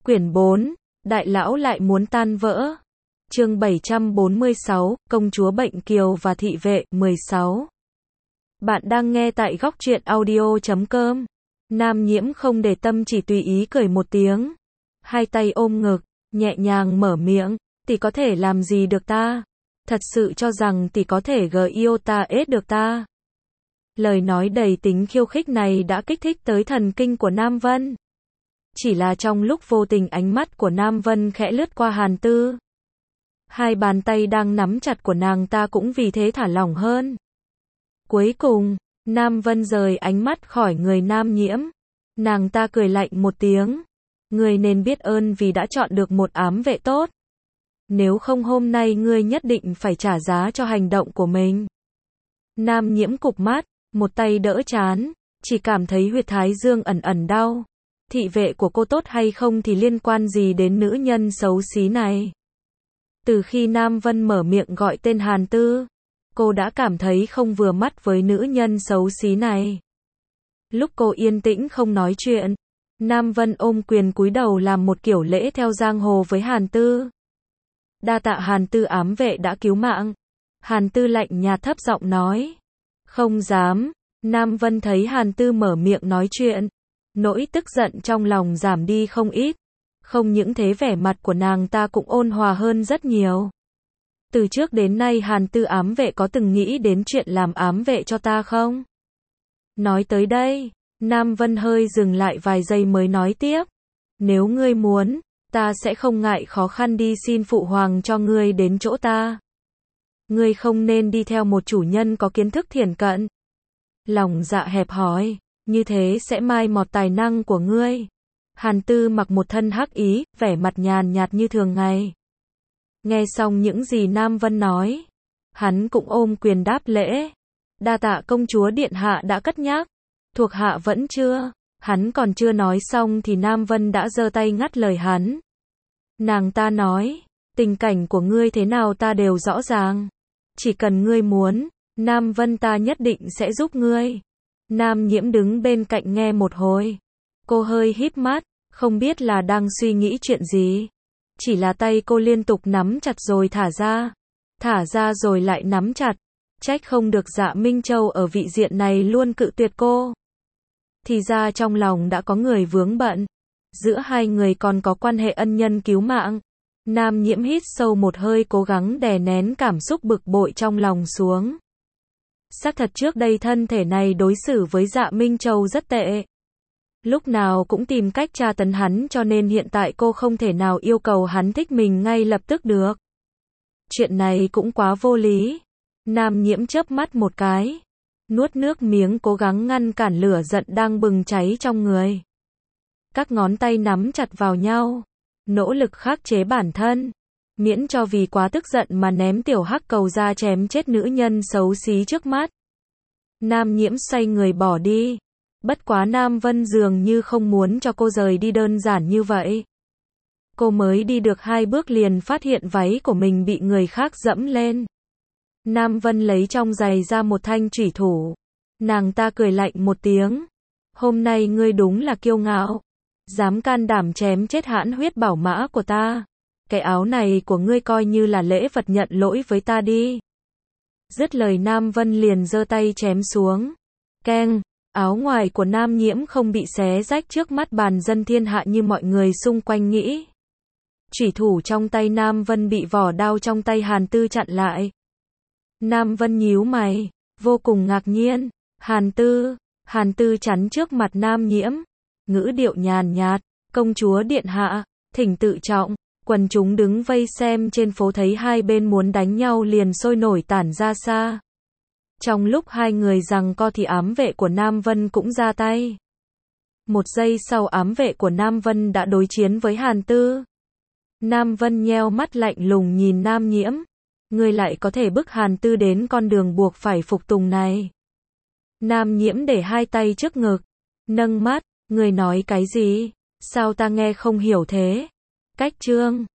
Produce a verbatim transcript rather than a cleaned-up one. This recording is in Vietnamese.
Quyển bốn, Đại lão lại muốn tan vỡ. Chương bảy trăm bốn mươi sáu, Công chúa Bệnh Kiều và Thị vệ, mười sáu. Bạn đang nghe tại góc truyện audio chấm com. Nam Nhiễm không để tâm, chỉ tùy ý cười một tiếng. Hai tay ôm ngực, nhẹ nhàng mở miệng, tỷ có thể làm gì được ta? Thật sự cho rằng tỷ có thể gờ yêu ta ết được ta? Lời nói đầy tính khiêu khích này đã kích thích tới thần kinh của Nam Vân. Chỉ là trong lúc vô tình ánh mắt của Nam Vân khẽ lướt qua Hàn Tư. Hai bàn tay đang nắm chặt của nàng ta cũng vì thế thả lỏng hơn. Cuối cùng, Nam Vân rời ánh mắt khỏi người Nam Nhiễm. Nàng ta cười lạnh một tiếng. Ngươi nên biết ơn vì đã chọn được một ám vệ tốt. Nếu không hôm nay ngươi nhất định phải trả giá cho hành động của mình. Nam Nhiễm cụp mắt, một tay đỡ trán, chỉ cảm thấy huyệt thái dương ẩn ẩn đau. Thị vệ của cô tốt hay không thì liên quan gì đến nữ nhân xấu xí này? Từ khi Nam Vân mở miệng gọi tên Hàn Tư, cô đã cảm thấy không vừa mắt với nữ nhân xấu xí này. Lúc cô yên tĩnh không nói chuyện, Nam Vân ôm quyền cúi đầu làm một kiểu lễ theo giang hồ với Hàn Tư. Đa tạ Hàn Tư ám vệ đã cứu mạng. Hàn Tư lạnh nhạt thấp giọng nói. Không dám. Nam Vân thấy Hàn Tư mở miệng nói chuyện, nỗi tức giận trong lòng giảm đi không ít. Không những thế vẻ mặt của nàng ta cũng ôn hòa hơn rất nhiều. Từ trước đến nay Hàn Tư ám vệ có từng nghĩ đến chuyện làm ám vệ cho ta không? Nói tới đây, Nam Vân hơi dừng lại vài giây mới nói tiếp. Nếu ngươi muốn, ta sẽ không ngại khó khăn đi xin phụ hoàng cho ngươi đến chỗ ta. Ngươi không nên đi theo một chủ nhân có kiến thức thiển cận, lòng dạ hẹp hòi, như thế sẽ mai một tài năng của ngươi. Hàn Tư mặc một thân hắc ý, vẻ mặt nhàn nhạt như thường ngày. Nghe xong những gì Nam Vân nói, hắn cũng ôm quyền đáp lễ. Đa tạ công chúa điện hạ đã cất nhắc. Thuộc hạ vẫn chưa. Hắn còn chưa nói xong thì Nam Vân đã giơ tay ngắt lời hắn. Nàng ta nói, tình cảnh của ngươi thế nào ta đều rõ ràng. Chỉ cần ngươi muốn, Nam Vân ta nhất định sẽ giúp ngươi. Nam Nhiễm đứng bên cạnh nghe một hồi. Cô hơi híp mắt, không biết là đang suy nghĩ chuyện gì. Chỉ là tay cô liên tục nắm chặt rồi thả ra. Thả ra rồi lại nắm chặt. Trách không được Dạ Minh Châu ở vị diện này luôn cự tuyệt cô. Thì ra trong lòng đã có người vướng bận. Giữa hai người còn có quan hệ ân nhân cứu mạng. Nam Nhiễm hít sâu một hơi, cố gắng đè nén cảm xúc bực bội trong lòng xuống. Xác thật trước đây thân thể này đối xử với Dạ Minh Châu rất tệ. Lúc nào cũng tìm cách tra tấn hắn, cho nên hiện tại cô không thể nào yêu cầu hắn thích mình ngay lập tức được. Chuyện này cũng quá vô lý. Nam Nhiễm chớp mắt một cái, nuốt nước miếng cố gắng ngăn cản lửa giận đang bừng cháy trong người. Các ngón tay nắm chặt vào nhau, nỗ lực khắc chế bản thân, miễn cho vì quá tức giận mà ném tiểu hắc cầu ra chém chết nữ nhân xấu xí trước mắt. Nam Nhiễm xoay người bỏ đi. Bất quá Nam Vân dường như không muốn cho cô rời đi đơn giản như vậy. Cô mới đi được hai bước liền phát hiện váy của mình bị người khác dẫm lên. Nam Vân lấy trong giày ra một thanh chủy thủ. Nàng ta cười lạnh một tiếng. Hôm nay ngươi đúng là kiêu ngạo. Dám can đảm chém chết hãn huyết bảo mã của ta. Cái áo này của ngươi coi như là lễ vật nhận lỗi với ta đi. Dứt lời Nam Vân liền giơ tay chém xuống. Keng, áo ngoài của Nam Nhiễm không bị xé rách trước mắt bàn dân thiên hạ như mọi người xung quanh nghĩ. Chủy thủ trong tay Nam Vân bị vỏ đao trong tay Hàn Tư chặn lại. Nam Vân nhíu mày, vô cùng ngạc nhiên. Hàn Tư, Hàn Tư chắn trước mặt Nam Nhiễm, ngữ điệu nhàn nhạt, công chúa điện hạ, thỉnh tự trọng. Quần chúng đứng vây xem trên phố thấy hai bên muốn đánh nhau liền sôi nổi tản ra xa. Trong lúc hai người giằng co thì ám vệ của Nam Vân cũng ra tay. Một giây sau ám vệ của Nam Vân đã đối chiến với Hàn Tư. Nam Vân nheo mắt lạnh lùng nhìn Nam Nhiễm. Ngươi lại có thể bức Hàn Tư đến con đường buộc phải phục tùng này. Nam Nhiễm để hai tay trước ngực, nâng mắt, ngươi nói cái gì? Sao ta nghe không hiểu thế? Cách chương